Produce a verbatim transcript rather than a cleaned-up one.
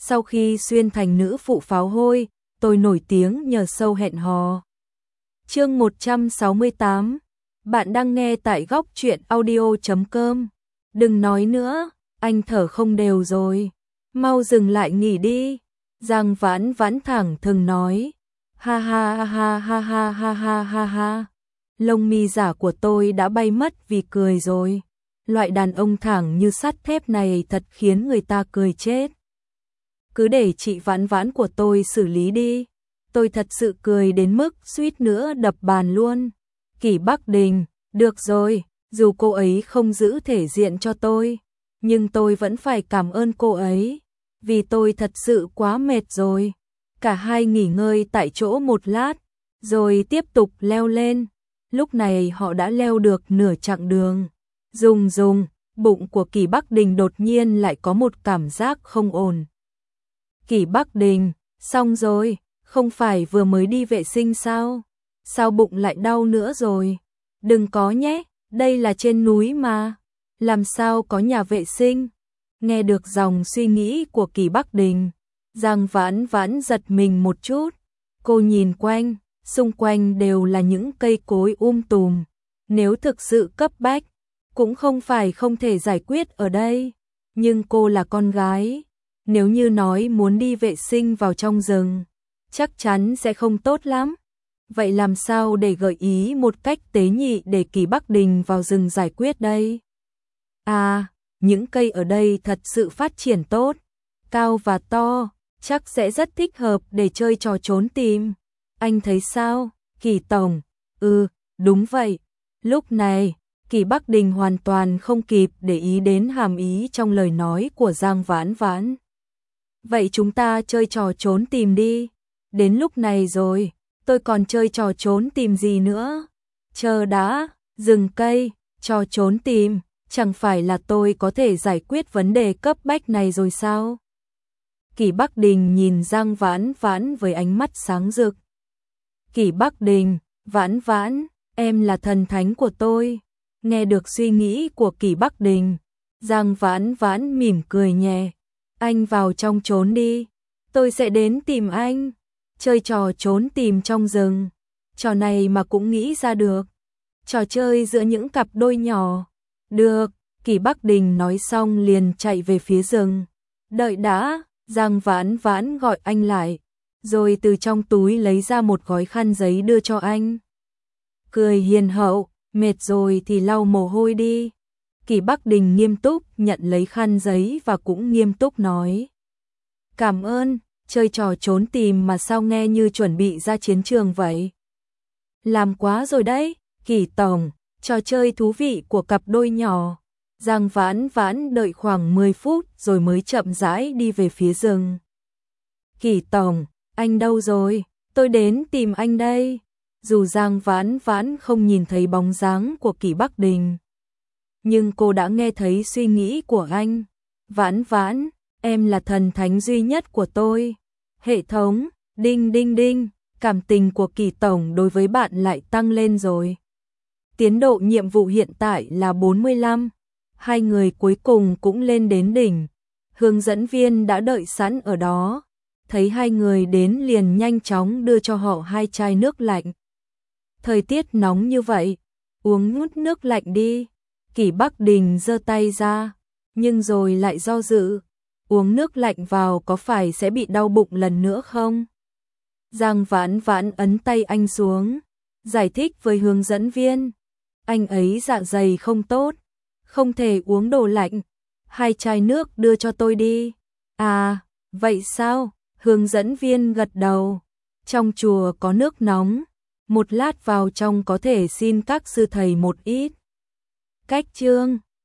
sau khi xuyên thành nữ phụ pháo hôi, tôi nổi tiếng nhờ show hẹn hò. Chương một trăm sáu mươi tám. Bạn đang nghe tại góc truyện audio chấm com. Đừng nói nữa, anh thở không đều rồi. Mau dừng lại nghỉ đi. Giang Vãn Vãn thẳng thừng nói. Ha ha ha ha ha ha ha ha ha. Lông mi giả của tôi đã bay mất vì cười rồi. Loại đàn ông thẳng như sắt thép này thật khiến người ta cười chết. Cứ để chị Vãn Vãn của tôi xử lý đi. Tôi thật sự cười đến mức suýt nữa đập bàn luôn. Kỷ Bắc Đình, được rồi, dù cô ấy không giữ thể diện cho tôi, nhưng tôi vẫn phải cảm ơn cô ấy, vì tôi thật sự quá mệt rồi. Cả hai nghỉ ngơi tại chỗ một lát, rồi tiếp tục leo lên. Lúc này họ đã leo được nửa chặng đường. Rùng rùng, bụng của Kỷ Bắc Đình đột nhiên lại có một cảm giác không ổn. Kỷ Bắc Đình, xong rồi, không phải vừa mới đi vệ sinh sao? Sao bụng lại đau nữa rồi? Đừng có nhé, đây là trên núi mà. Làm sao có nhà vệ sinh? Nghe được dòng suy nghĩ của Kỷ Bắc Đình, Giang Vãn Vãn giật mình một chút. Cô nhìn quanh, xung quanh đều là những cây cối um tùm. Nếu thực sự cấp bách, cũng không phải không thể giải quyết ở đây. Nhưng cô là con gái, nếu như nói muốn đi vệ sinh vào trong rừng, chắc chắn sẽ không tốt lắm. Vậy làm sao để gợi ý một cách tế nhị để Kỷ Bắc Đình vào rừng giải quyết đây? À, những cây ở đây thật sự phát triển tốt, cao và to, chắc sẽ rất thích hợp để chơi trò trốn tìm. Anh thấy sao, Kỷ tổng? Ừ, đúng vậy. Lúc này, Kỷ Bắc Đình hoàn toàn không kịp để ý đến hàm ý trong lời nói của Giang Vãn Vãn. Vậy chúng ta chơi trò trốn tìm đi. Đến lúc này rồi, tôi còn chơi trò trốn tìm gì nữa? Chờ đã, rừng cây, trò trốn tìm, chẳng phải là tôi có thể giải quyết vấn đề cấp bách này rồi sao? Kỷ Bắc Đình nhìn Giang Vãn Vãn với ánh mắt sáng rực. Kỷ Bắc Đình, Vãn Vãn, em là thần thánh của tôi. Nghe được suy nghĩ của Kỷ Bắc Đình, Giang Vãn Vãn mỉm cười nhẹ. Anh vào trong trốn đi, tôi sẽ đến tìm anh. Chơi trò trốn tìm trong rừng, trò này mà cũng nghĩ ra được. Trò chơi giữa những cặp đôi nhỏ. Được, Kỷ Bắc Đình nói xong liền chạy về phía rừng. Đợi đã, Giang Vãn Vãn gọi anh lại, rồi từ trong túi lấy ra một gói khăn giấy đưa cho anh. Cười hiền hậu, mệt rồi thì lau mồ hôi đi. Kỷ Bắc Đình nghiêm túc nhận lấy khăn giấy và cũng nghiêm túc nói. Cảm ơn, chơi trò trốn tìm mà sao nghe như chuẩn bị ra chiến trường vậy. Làm quá rồi đấy, Kỷ tổng, trò chơi thú vị của cặp đôi nhỏ. Giang Vãn Vãn đợi khoảng mười phút rồi mới chậm rãi đi về phía rừng. Kỷ tổng, anh đâu rồi? Tôi đến tìm anh đây. Dù Giang Vãn Vãn không nhìn thấy bóng dáng của Kỷ Bắc Đình, nhưng cô đã nghe thấy suy nghĩ của anh. Vãn Vãn, em là thần thánh duy nhất của tôi. Hệ thống, đinh đinh đinh, cảm tình của Kỷ tổng đối với bạn lại tăng lên rồi. Tiến độ nhiệm vụ hiện tại là bốn mươi lăm. Hai người cuối cùng cũng lên đến đỉnh. Hướng dẫn viên đã đợi sẵn ở đó. Thấy hai người đến liền nhanh chóng đưa cho họ hai chai nước lạnh. Thời tiết nóng như vậy, uống ngút nước lạnh đi. Kỷ Bắc Đình giơ tay ra, nhưng rồi lại do dự. Uống nước lạnh vào có phải sẽ bị đau bụng lần nữa không? Giang Vãn Vãn ấn tay anh xuống, giải thích với hướng dẫn viên. Anh ấy dạ dày không tốt, không thể uống đồ lạnh. Hai chai nước đưa cho tôi đi. À, vậy sao? Hướng dẫn viên gật đầu. Trong chùa có nước nóng, một lát vào trong có thể xin các sư thầy một ít. Cách chương